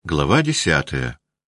Глава 10.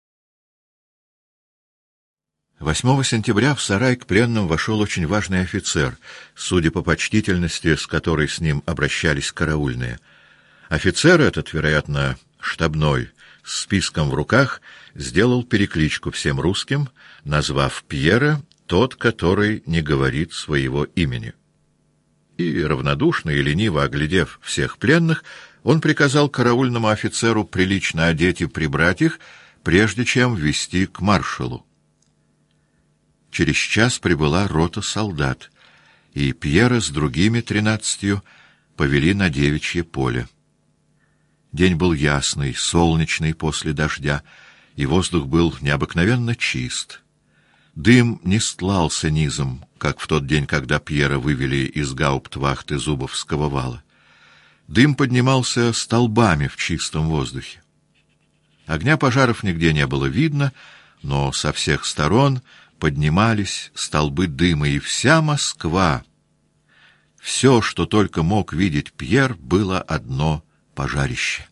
8 сентября в сарай к пленным вошел очень важный офицер, судя по почтительности, с которой с ним обращались караульные. Офицер этот, вероятно, штабной, с списком в руках, сделал перекличку всем русским, назвав Пьера «тот, который не говорит своего имени». И, равнодушно и лениво оглядев всех пленных, он приказал караульному офицеру прилично одеть и прибрать их, прежде чем ввести к маршалу. Через час прибыла рота солдат, и Пьера с другими 13 повели на Девичье поле. День был ясный, солнечный после дождя, и воздух был необыкновенно чист. Дым не стлался низом, как в тот день, когда Пьера вывели из гауптвахты Зубовского вала. Дым поднимался столбами в чистом воздухе. Огня пожаров нигде не было видно, но со всех сторон поднимались столбы дыма, и вся Москва, все, что только мог видеть Пьер, было одно пожарище.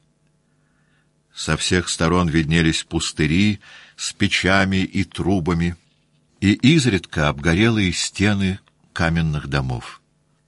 Со всех сторон виднелись пустыри с печами и трубами, и изредка обгорелые стены каменных домов.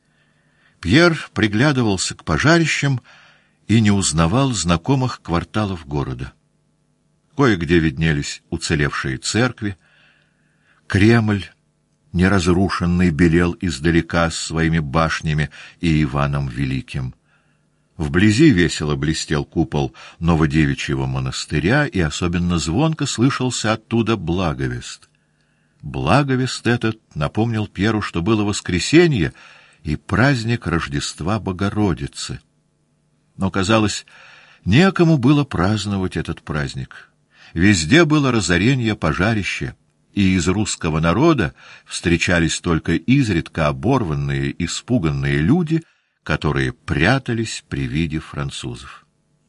Пьер приглядывался к пожарищам и не узнавал знакомых кварталов города. Кое-где виднелись уцелевшие церкви. Кремль, неразрушенный, белел издалека с своими башнями и Иваном Великим. Вблизи весело блестел купол Новодевичьего монастыря, и особенно звонко слышался оттуда благовест. Благовест этот напомнил Пьеру, что было воскресенье и праздник Рождества Богородицы. Но, казалось, некому было праздновать этот праздник. Везде было разорение, пожарище, и из русского народа встречались только изредка оборванные, испуганные люди, которые прятались при виде французов.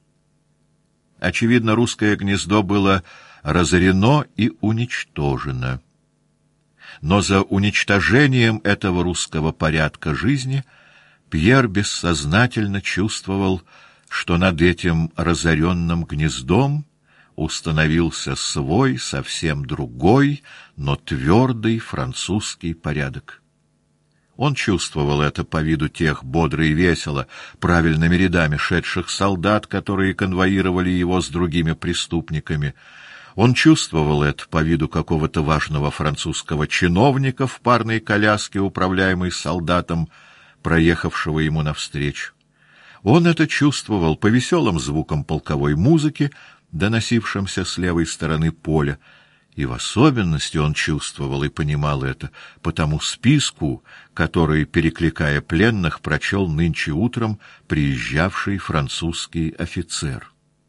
Очевидно, русское гнездо было разорено и уничтожено. Но за уничтожением этого русского порядка жизни Пьер бессознательно чувствовал, что над этим разоренным гнездом установился свой, совсем другой, но твердый французский порядок. Он чувствовал это по виду тех бодро и весело, правильными рядами шедших солдат, которые конвоировали его с другими преступниками. Он чувствовал это по виду какого-то важного французского чиновника в парной коляске, управляемой солдатом, проехавшего ему навстречу. Он это чувствовал по веселым звукам полковой музыки, доносившимся с левой стороны поля, и в особенности он чувствовал и понимал это по тому списку, который, перекликая пленных, прочел нынче утром приезжавший французский офицер.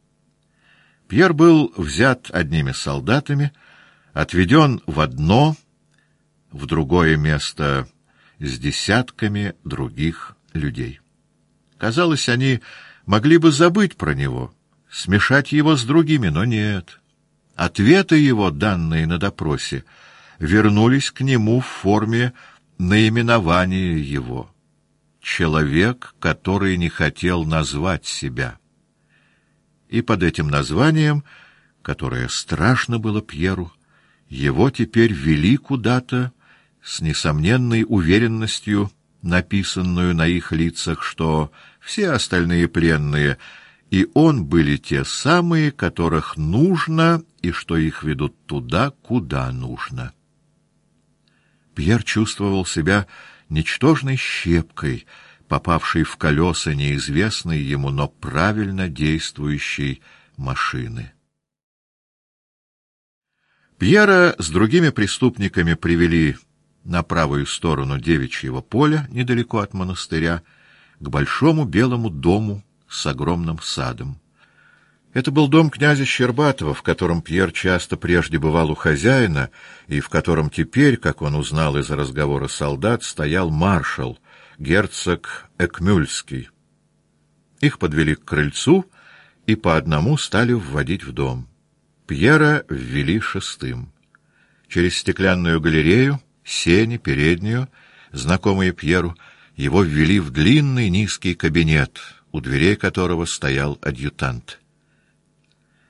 Пьер был взят одними солдатами, отведен в одно, в другое место с десятками других людей. Казалось, они могли бы забыть про него, смешать его с другими, но нет. Ответы его, данные на допросе, вернулись к нему в форме наименования его. Человек, который не хотел назвать себя. И под этим названием, которое страшно было Пьеру, его теперь вели куда-то с несомненной уверенностью, написанную на их лицах, что все остальные пленные и он были те самые, которых нужно, и что их ведут туда, куда нужно. Пьер чувствовал себя ничтожной щепкой, попавшей в колеса неизвестной ему, но правильно действующей машины. Пьера с другими преступниками привели на правую сторону Девичьего поля, недалеко от монастыря, к большому белому дому с огромным садом. Это был дом князя Щербатова, в котором Пьер часто прежде бывал у хозяина, и в котором теперь, как он узнал из разговора солдат, стоял маршал, герцог Экмюльский. Их подвели к крыльцу и по одному стали вводить в дом. Пьера ввели шестым. Через стеклянную галерею, сени, переднюю, знакомые Пьеру, его ввели в длинный низкий кабинет, у дверей которого стоял адъютант.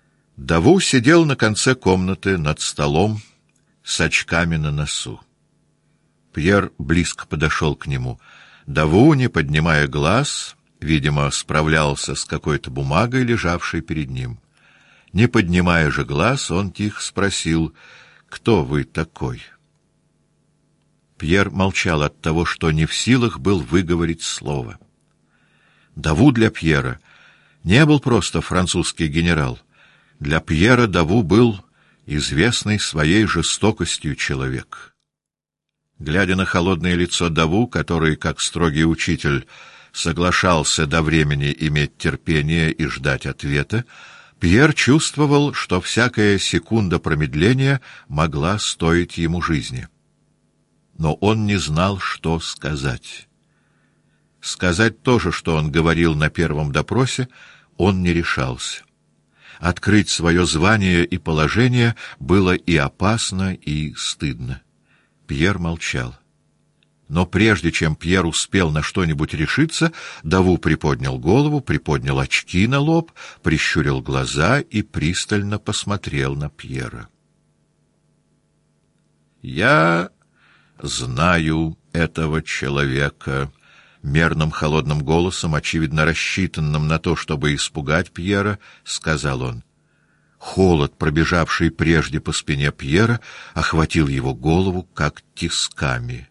Даву сидел на конце комнаты над столом с очками на носу. Пьер близко подошел к нему. Даву, не поднимая глаз, видимо, справлялся с какой-то бумагой, лежавшей перед ним. Не поднимая же глаз, он тихо спросил: «Кто вы такой?» Пьер молчал от того, что не в силах был выговорить слово. Даву для Пьера не был просто французский генерал. Для Пьера Даву был известный своей жестокостью человек. Глядя на холодное лицо Даву, который, как строгий учитель, соглашался до времени иметь терпение и ждать ответа, Пьер чувствовал, что всякая секунда промедления могла стоить ему жизни. Но он не знал, что сказать. Сказать то же, что он говорил на первом допросе, он не решался. Открыть свое звание и положение было и опасно, и стыдно. Пьер молчал. Но прежде чем Пьер успел на что-нибудь решиться, Даву приподнял голову, приподнял очки на лоб, прищурил глаза и пристально посмотрел на Пьера. «Я знаю этого человека», — мерным холодным голосом, очевидно рассчитанным на то, чтобы испугать Пьера, сказал он. Холод, пробежавший прежде по спине Пьера, охватил его голову, как тисками.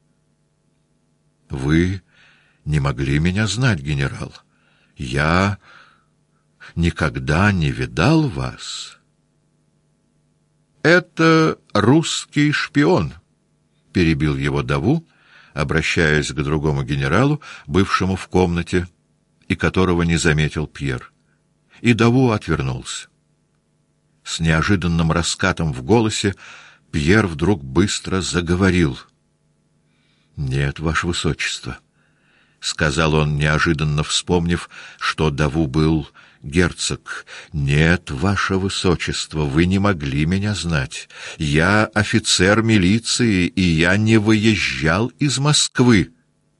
«Вы не могли меня знать, генерал. Я никогда не видал вас». «Это русский шпион», — перебил его Даву, обращаясь к другому генералу, бывшему в комнате, и которого не заметил Пьер. И Даву отвернулся. С неожиданным раскатом в голосе Пьер вдруг быстро заговорил. «Нет, ваше высочество», — сказал он, неожиданно вспомнив, что Даву был герцог. «Нет, ваше высочество, вы не могли меня знать. Я офицер милиции, и я не выезжал из Москвы».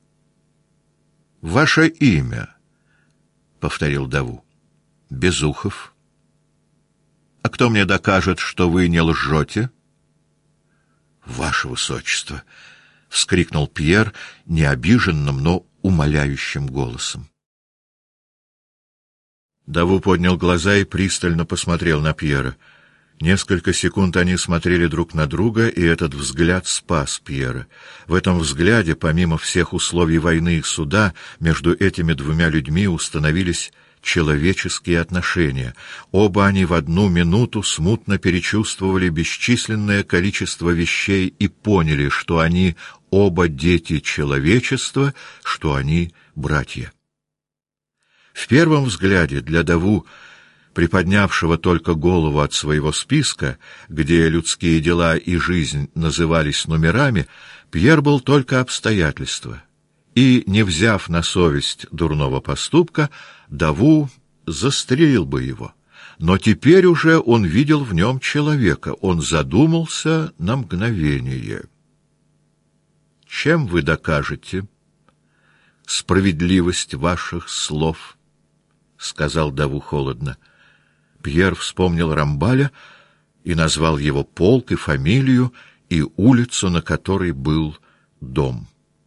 «Ваше имя?» — повторил Даву. «Безухов». «А кто мне докажет, что вы не лжете?» «Ваше высочество», — вскрикнул Пьер не обиженным, но умоляющим голосом. Даву поднял глаза и пристально посмотрел на Пьера. Несколько секунд они смотрели друг на друга, и этот взгляд спас Пьера. В этом взгляде, помимо всех условий войны и суда, между этими двумя людьми установились человеческие отношения. Оба они в одну минуту смутно перечувствовали бесчисленное количество вещей и поняли, что они оба дети человечества, что они братья. В первом взгляде для Даву, приподнявшего только голову от своего списка, где людские дела и жизнь назывались номерами, Пьер был только обстоятельство. И, не взяв на совесть дурного поступка, Даву застрелил бы его. Но теперь уже он видел в нем человека, он задумался на мгновение. «Чем вы докажете справедливость ваших слов?» — сказал Даву холодно. Пьер вспомнил Рамбаля и назвал его полк и фамилию, и улицу, на которой был дом.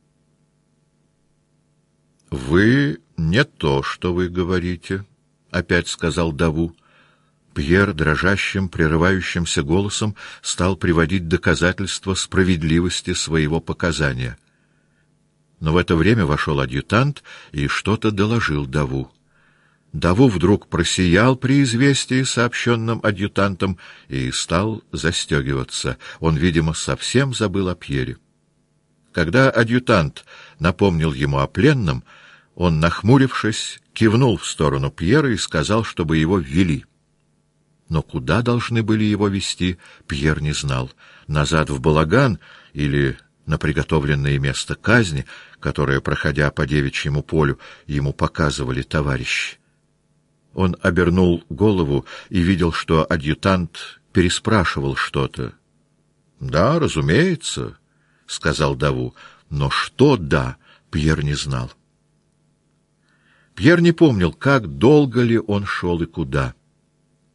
«Вы не то, что вы говорите», — опять сказал Даву. Пьер дрожащим, прерывающимся голосом стал приводить доказательства справедливости своего показания. Но в это время вошел адъютант и что-то доложил Даву. Даву вдруг просиял при известии, сообщенном адъютантом, и стал застегиваться. Он, видимо, совсем забыл о Пьере. Когда адъютант напомнил ему о пленном, он, нахмурившись, кивнул в сторону Пьера и сказал, чтобы его ввели. Но куда должны были его вести, Пьер не знал. Назад в балаган или на приготовленное место казни, которое, проходя по девичьему полю, ему показывали товарищи. Он обернул голову и видел, что адъютант переспрашивал что-то. «Да, разумеется», — сказал Даву, но что «да» Пьер не знал. Пьер не помнил, как долго ли он шел и куда.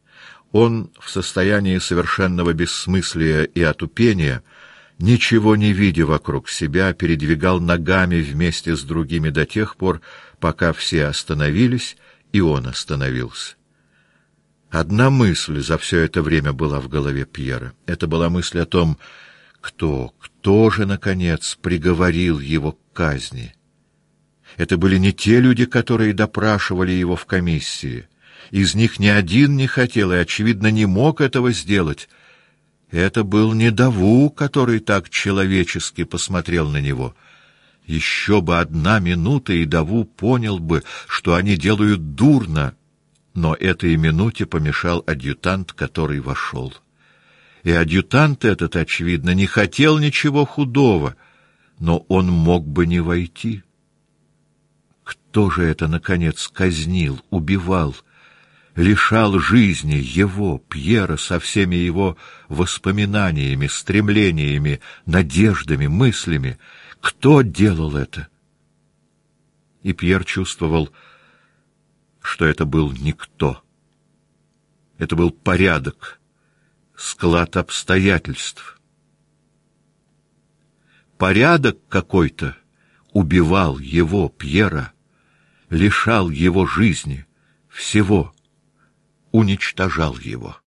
Он в состоянии совершенного бессмыслия и отупения, ничего не видя вокруг себя, передвигал ногами вместе с другими до тех пор, пока все остановились, и он остановился. Одна мысль за все это время была в голове Пьера. Это была мысль о том, кто же, наконец, приговорил его к казни. Это были не те люди, которые допрашивали его в комиссии. Из них ни один не хотел и, очевидно, не мог этого сделать. Это был не Даву, который так человечески посмотрел на него. Еще бы одна минута, и Даву понял бы, что они делают дурно. Но этой минуте помешал адъютант, который вошел. И адъютант этот, очевидно, не хотел ничего худого, но он мог бы не войти. Кто же это, наконец, казнил, убивал, лишал жизни его, Пьера, со всеми его воспоминаниями, стремлениями, надеждами, мыслями? Кто делал это? И Пьер чувствовал, что это был никто. Это был порядок, склад обстоятельств. Порядок какой-то убивал его, Пьера, лишал его жизни, всего, уничтожал его.